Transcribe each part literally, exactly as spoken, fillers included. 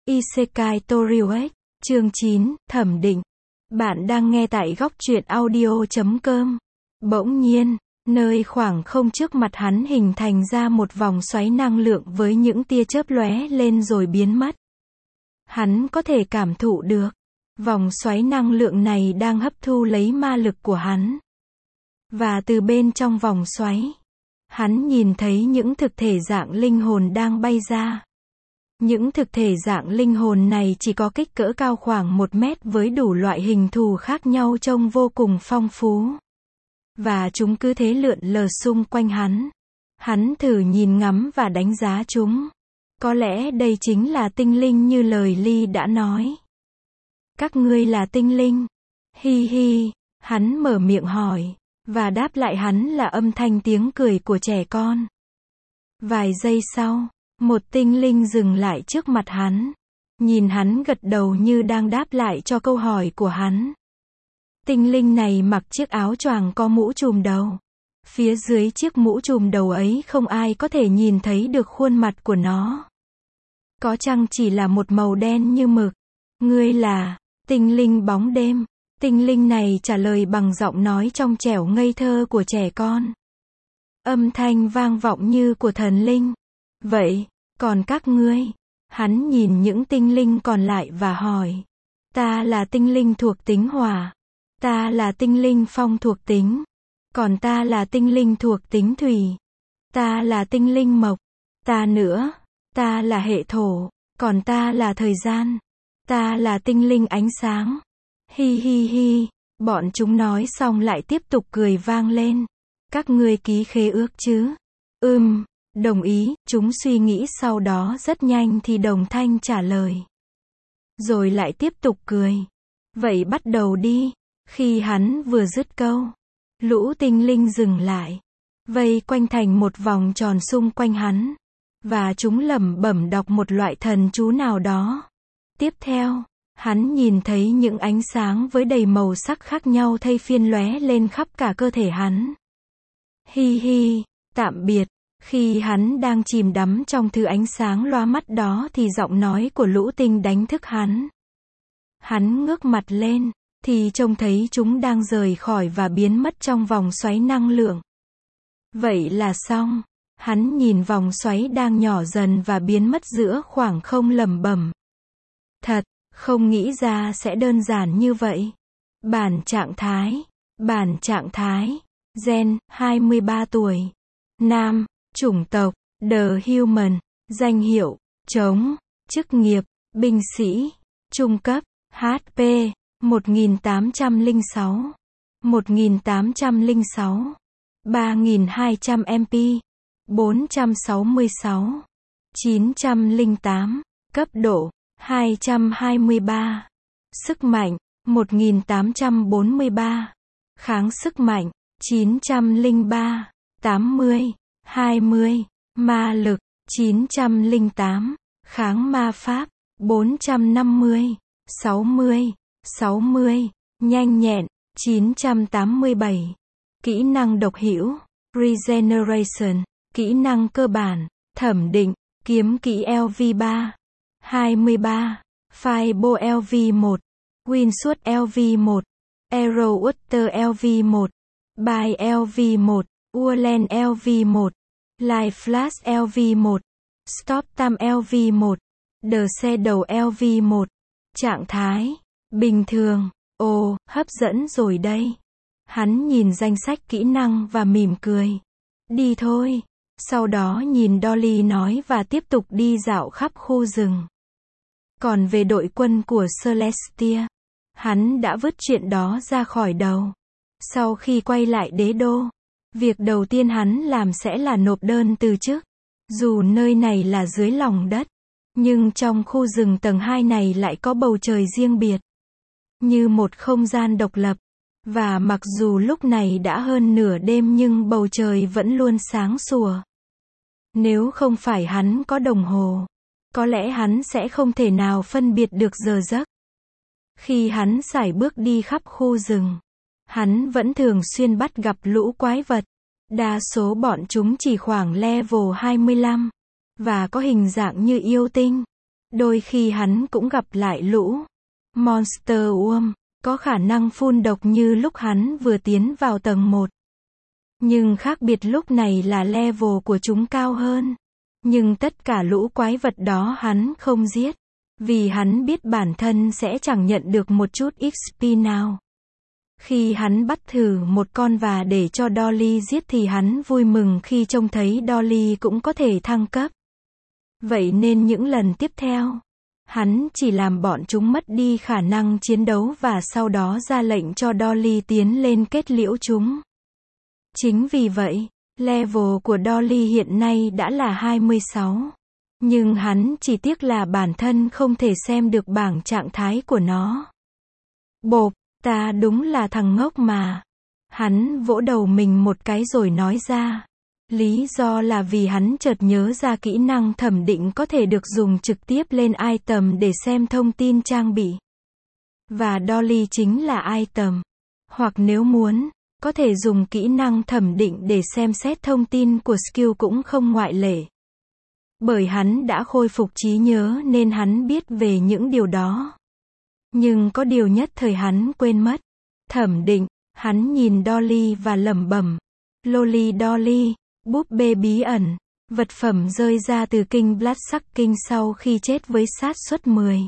Isekai Toriuet, chương chín, thẩm định. Bạn đang nghe tại góc truyện audio chấm com. Bỗng nhiên, nơi khoảng không trước mặt hắn hình thành ra một vòng xoáy năng lượng với những tia chớp lóe lên rồi biến mất. Hắn có thể cảm thụ được, vòng xoáy năng lượng này đang hấp thu lấy ma lực của hắn. Và từ bên trong vòng xoáy, hắn nhìn thấy những thực thể dạng linh hồn đang bay ra. Những thực thể dạng linh hồn này chỉ có kích cỡ cao khoảng một mét với đủ loại hình thù khác nhau trông vô cùng phong phú. Và chúng cứ thế lượn lờ xung quanh hắn. Hắn thử nhìn ngắm và đánh giá chúng. Có lẽ đây chính là tinh linh như lời Ly đã nói. Các ngươi là tinh linh. Hi hi, hắn mở miệng hỏi. Và đáp lại hắn là âm thanh tiếng cười của trẻ con. Vài giây sau, một tinh linh dừng lại trước mặt hắn. Nhìn hắn gật đầu như đang đáp lại cho câu hỏi của hắn. Tinh linh này mặc chiếc áo choàng có mũ trùm đầu. Phía dưới chiếc mũ trùm đầu ấy không ai có thể nhìn thấy được khuôn mặt của nó. Có chăng chỉ là một màu đen như mực. Ngươi là tinh linh bóng đêm. Tinh linh này trả lời bằng giọng nói trong trẻo ngây thơ của trẻ con. Âm thanh vang vọng như của thần linh. Vậy, còn các ngươi? Hắn nhìn những tinh linh còn lại và hỏi. Ta là tinh linh thuộc tính hỏa. Ta là tinh linh phong thuộc tính. Còn ta là tinh linh thuộc tính thủy. Ta là tinh linh mộc. Ta nữa. Ta là hệ thổ. Còn ta là thời gian. Ta là tinh linh ánh sáng. Hi hi hi. Bọn chúng nói xong lại tiếp tục cười vang lên. Các ngươi ký khế ước chứ? Ừm. Đồng ý, chúng suy nghĩ sau đó rất nhanh thì đồng thanh trả lời. Rồi lại tiếp tục cười. Vậy bắt đầu đi. Khi hắn vừa dứt câu, lũ tinh linh dừng lại, vây quanh thành một vòng tròn xung quanh hắn. Và chúng lẩm bẩm đọc một loại thần chú nào đó. Tiếp theo, hắn nhìn thấy những ánh sáng với đầy màu sắc khác nhau thay phiên lóe lên khắp cả cơ thể hắn. Hi hi, tạm biệt. Khi hắn đang chìm đắm trong thứ ánh sáng loa mắt đó thì giọng nói của lũ tinh đánh thức hắn. Hắn ngước mặt lên, thì trông thấy chúng đang rời khỏi và biến mất trong vòng xoáy năng lượng. Vậy là xong. Hắn nhìn vòng xoáy đang nhỏ dần và biến mất giữa khoảng không lẩm bẩm. Thật, không nghĩ ra sẽ đơn giản như vậy. Bản trạng thái. Bản trạng thái. Gen, hai mươi ba tuổi. Nam. Chủng tộc, The Human, danh hiệu, trống, chức nghiệp, binh sĩ, trung cấp, hát pê, một nghìn tám trăm lẻ sáu, một nghìn tám trăm lẻ sáu, ba nghìn hai trăm em pê, bốn trăm sáu mươi sáu, chín trăm lẻ tám, cấp độ, hai trăm hai mươi ba, sức mạnh, một nghìn tám trăm bốn mươi ba, kháng sức mạnh, chín trăm lẻ ba, tám mươi. hai mươi, ma lực, chín trăm lẻ tám, kháng ma pháp, bốn trăm năm mươi, sáu mươi, sáu mươi, nhanh nhẹn, chín trăm tám mươi bảy, kỹ năng độc hữu, Regeneration, kỹ năng cơ bản, thẩm định, kiếm kỹ lv ba, hai mươi ba, Fireball lv một, Windsurge lv một, Arrowwater lv một, By lv một, Urland lv một, Light Flash lv một, Stop Time lv một, The Shadow lv một, trạng thái, bình thường, ồ, hấp dẫn rồi đây. Hắn nhìn danh sách kỹ năng và mỉm cười. Đi thôi. Sau đó nhìn Dolly nói và tiếp tục đi dạo khắp khu rừng. Còn về đội quân của Celestia, hắn đã vứt chuyện đó ra khỏi đầu. Sau khi quay lại đế đô, việc đầu tiên hắn làm sẽ là nộp đơn từ chức. Dù nơi này là dưới lòng đất, nhưng trong khu rừng tầng hai này lại có bầu trời riêng biệt. Như một không gian độc lập. Và mặc dù lúc này đã hơn nửa đêm nhưng bầu trời vẫn luôn sáng sủa. Nếu không phải hắn có đồng hồ, có lẽ hắn sẽ không thể nào phân biệt được giờ giấc. Khi hắn sải bước đi khắp khu rừng, hắn vẫn thường xuyên bắt gặp lũ quái vật. Đa số bọn chúng chỉ khoảng level hai mươi lăm, và có hình dạng như yêu tinh. Đôi khi hắn cũng gặp lại lũ Monster Worm, có khả năng phun độc như lúc hắn vừa tiến vào tầng một. Nhưng khác biệt lúc này là level của chúng cao hơn. Nhưng tất cả lũ quái vật đó hắn không giết. Vì hắn biết bản thân sẽ chẳng nhận được một chút ích pê nào. Khi hắn bắt thử một con và để cho Dolly giết thì hắn vui mừng khi trông thấy Dolly cũng có thể thăng cấp. Vậy nên những lần tiếp theo, hắn chỉ làm bọn chúng mất đi khả năng chiến đấu và sau đó ra lệnh cho Dolly tiến lên kết liễu chúng. Chính vì vậy, level của Dolly hiện nay đã là hai mươi sáu. Nhưng hắn chỉ tiếc là bản thân không thể xem được bảng trạng thái của nó. Bộp, ta đúng là thằng ngốc mà. Hắn vỗ đầu mình một cái rồi nói ra. Lý do là vì hắn chợt nhớ ra kỹ năng thẩm định có thể được dùng trực tiếp lên item để xem thông tin trang bị. Và Dolly chính là item. Hoặc nếu muốn, có thể dùng kỹ năng thẩm định để xem xét thông tin của skill cũng không ngoại lệ. Bởi hắn đã khôi phục trí nhớ nên hắn biết về những điều đó. Nhưng có điều nhất thời hắn quên mất. Thẩm định, hắn nhìn Dolly và lẩm bẩm. Loli Dolly, búp bê bí ẩn, vật phẩm rơi ra từ kinh Bloodsucking sau khi chết với xác suất mười.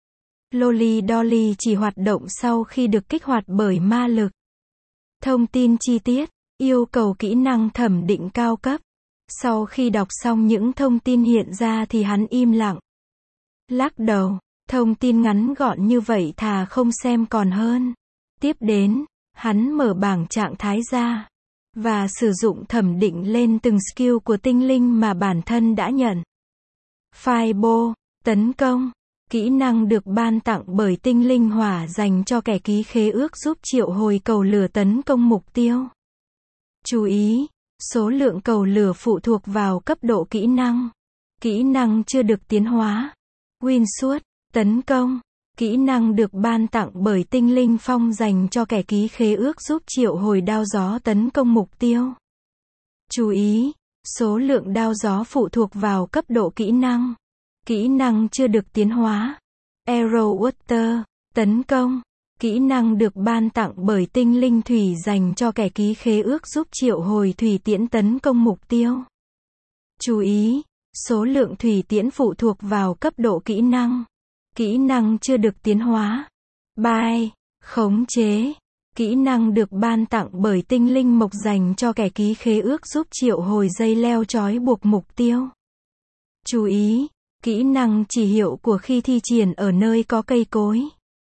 Loli Dolly chỉ hoạt động sau khi được kích hoạt bởi ma lực. Thông tin chi tiết, yêu cầu kỹ năng thẩm định cao cấp. Sau khi đọc xong những thông tin hiện ra thì hắn im lặng. Lắc đầu, thông tin ngắn gọn như vậy thà không xem còn hơn. Tiếp đến, hắn mở bảng trạng thái ra. Và sử dụng thẩm định lên từng skill của tinh linh mà bản thân đã nhận. Fireball, tấn công. Kỹ năng được ban tặng bởi tinh linh hỏa dành cho kẻ ký khế ước giúp triệu hồi cầu lửa tấn công mục tiêu. Chú ý, số lượng cầu lửa phụ thuộc vào cấp độ kỹ năng. Kỹ năng chưa được tiến hóa. Windsuit, tấn công. Kỹ năng được ban tặng bởi tinh linh phong dành cho kẻ ký khế ước giúp triệu hồi đao gió tấn công mục tiêu. Chú ý, số lượng đao gió phụ thuộc vào cấp độ kỹ năng. Kỹ năng chưa được tiến hóa. Arrow Water, tấn công. Kỹ năng được ban tặng bởi tinh linh thủy dành cho kẻ ký khế ước giúp triệu hồi thủy tiễn tấn công mục tiêu. Chú ý, số lượng thủy tiễn phụ thuộc vào cấp độ kỹ năng. Kỹ năng chưa được tiến hóa. Bye, khống chế. Kỹ năng được ban tặng bởi tinh linh mộc dành cho kẻ ký khế ước giúp triệu hồi dây leo trói buộc mục tiêu. Chú ý, kỹ năng chỉ hiệu của khi thi triển ở nơi có cây cối.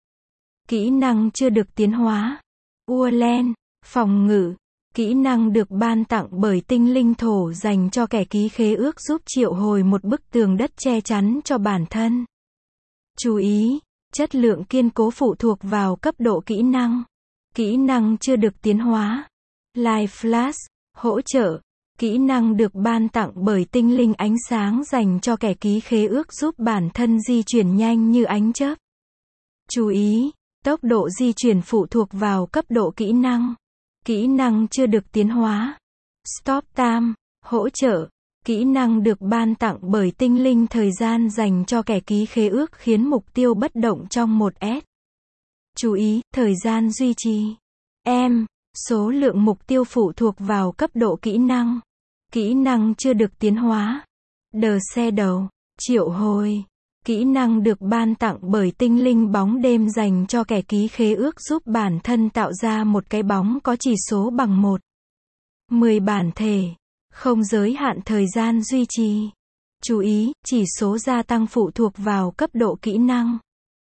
Kỹ năng chưa được tiến hóa. Ua len, phòng ngự. Kỹ năng được ban tặng bởi tinh linh thổ dành cho kẻ ký khế ước giúp triệu hồi một bức tường đất che chắn cho bản thân. Chú ý, chất lượng kiên cố phụ thuộc vào cấp độ kỹ năng. Kỹ năng chưa được tiến hóa. Life Flash, hỗ trợ. Kỹ năng được ban tặng bởi tinh linh ánh sáng dành cho kẻ ký khế ước giúp bản thân di chuyển nhanh như ánh chớp. Chú ý, tốc độ di chuyển phụ thuộc vào cấp độ kỹ năng. Kỹ năng chưa được tiến hóa. Stop Time, hỗ trợ. Kỹ năng được ban tặng bởi tinh linh thời gian dành cho kẻ ký khế ước khiến mục tiêu bất động trong một S. Chú ý, thời gian duy trì. Em, số lượng mục tiêu phụ thuộc vào cấp độ kỹ năng. Kỹ năng chưa được tiến hóa. The Shadow, triệu hồi. Kỹ năng được ban tặng bởi tinh linh bóng đêm dành cho kẻ ký khế ước giúp bản thân tạo ra một cái bóng có chỉ số bằng một. mười bản thể. Không giới hạn thời gian duy trì. Chú ý, chỉ số gia tăng phụ thuộc vào cấp độ kỹ năng.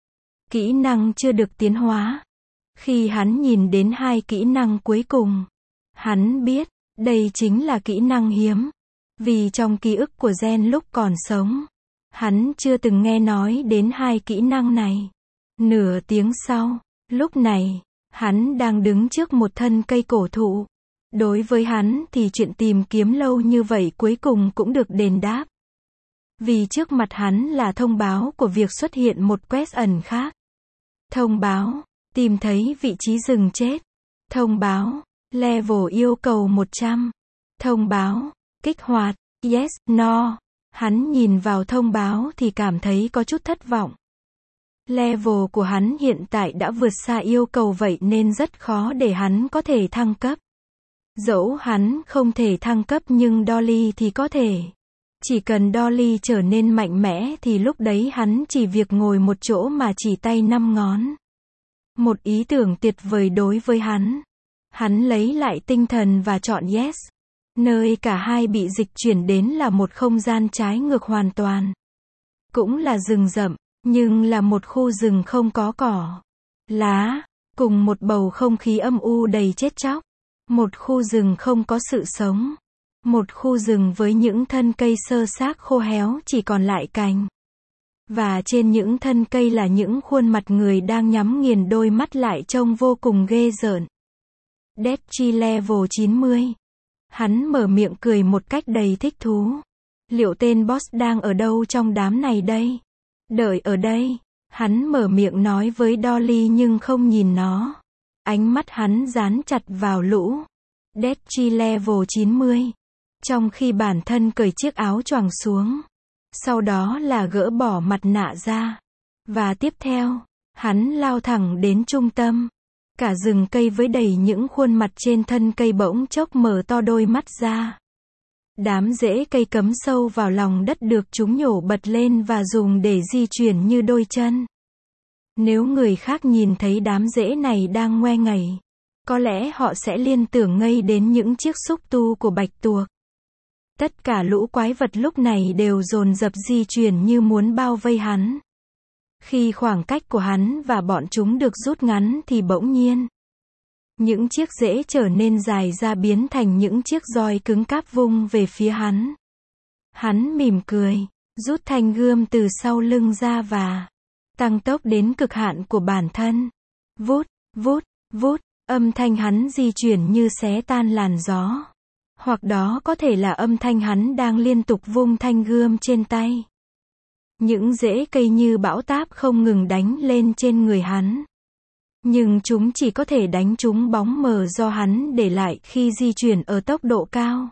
Kỹ năng chưa được tiến hóa. Khi hắn nhìn đến hai kỹ năng cuối cùng, hắn biết, đây chính là kỹ năng hiếm. Vì trong ký ức của Gen lúc còn sống, hắn chưa từng nghe nói đến hai kỹ năng này. Nửa tiếng sau, lúc này, hắn đang đứng trước một thân cây cổ thụ. Đối với hắn thì chuyện tìm kiếm lâu như vậy cuối cùng cũng được đền đáp. Vì trước mặt hắn là thông báo của việc xuất hiện một quest ẩn khác. Thông báo, tìm thấy vị trí rừng chết. Thông báo, level yêu cầu một trăm. Thông báo, kích hoạt, yes, no. Hắn nhìn vào thông báo thì cảm thấy có chút thất vọng. Level của hắn hiện tại đã vượt xa yêu cầu vậy nên rất khó để hắn có thể thăng cấp. Dẫu hắn không thể thăng cấp nhưng Dolly thì có thể. Chỉ cần Dolly trở nên mạnh mẽ thì lúc đấy hắn chỉ việc ngồi một chỗ mà chỉ tay năm ngón. Một ý tưởng tuyệt vời đối với hắn. Hắn lấy lại tinh thần và chọn yes. Nơi cả hai bị dịch chuyển đến là một không gian trái ngược hoàn toàn. Cũng là rừng rậm, nhưng là một khu rừng không có cỏ, lá, cùng một bầu không khí âm u đầy chết chóc. Một khu rừng không có sự sống. Một khu rừng với những thân cây xơ xác khô héo chỉ còn lại cành. Và trên những thân cây là những khuôn mặt người đang nhắm nghiền đôi mắt lại trông vô cùng ghê rợn. Deadchi level chín mươi. Hắn mở miệng cười một cách đầy thích thú. Liệu tên boss đang ở đâu trong đám này đây? Đợi ở đây. Hắn mở miệng nói với Dolly nhưng không nhìn nó. Ánh mắt hắn dán chặt vào lũ. Deadchi level chín mươi. Trong khi bản thân cởi chiếc áo choàng xuống. Sau đó là gỡ bỏ mặt nạ ra. Và tiếp theo, hắn lao thẳng đến trung tâm. Cả rừng cây với đầy những khuôn mặt trên thân cây bỗng chốc mở to đôi mắt ra. Đám rễ cây cắm sâu vào lòng đất được chúng nhổ bật lên và dùng để di chuyển như đôi chân. Nếu người khác nhìn thấy đám rễ này đang ngoe nguẩy, có lẽ họ sẽ liên tưởng ngay đến những chiếc xúc tu của bạch tuộc. Tất cả lũ quái vật lúc này đều dồn dập di chuyển như muốn bao vây hắn. Khi khoảng cách của hắn và bọn chúng được rút ngắn thì bỗng nhiên, những chiếc rễ trở nên dài ra biến thành những chiếc roi cứng cáp vung về phía hắn. Hắn mỉm cười, rút thanh gươm từ sau lưng ra và tăng tốc đến cực hạn của bản thân. Vút, vút, vút, âm thanh hắn di chuyển như xé tan làn gió. Hoặc đó có thể là âm thanh hắn đang liên tục vung thanh gươm trên tay. Những rễ cây như bão táp không ngừng đánh lên trên người hắn. Nhưng chúng chỉ có thể đánh trúng bóng mờ do hắn để lại khi di chuyển ở tốc độ cao.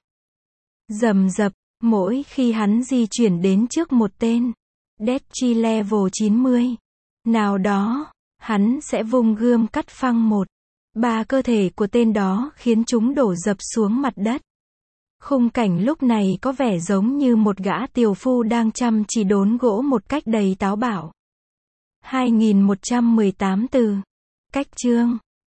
Rầm rập, mỗi khi hắn di chuyển đến trước một tên Deadchi level chín mươi nào đó, hắn sẽ vung gươm cắt phăng một ba cơ thể của tên đó khiến chúng đổ dập xuống mặt đất. Khung cảnh lúc này có vẻ giống như một gã tiều phu đang chăm chỉ đốn gỗ một cách đầy táo bạo. hai nghìn một trăm mười tám từ. Cách chương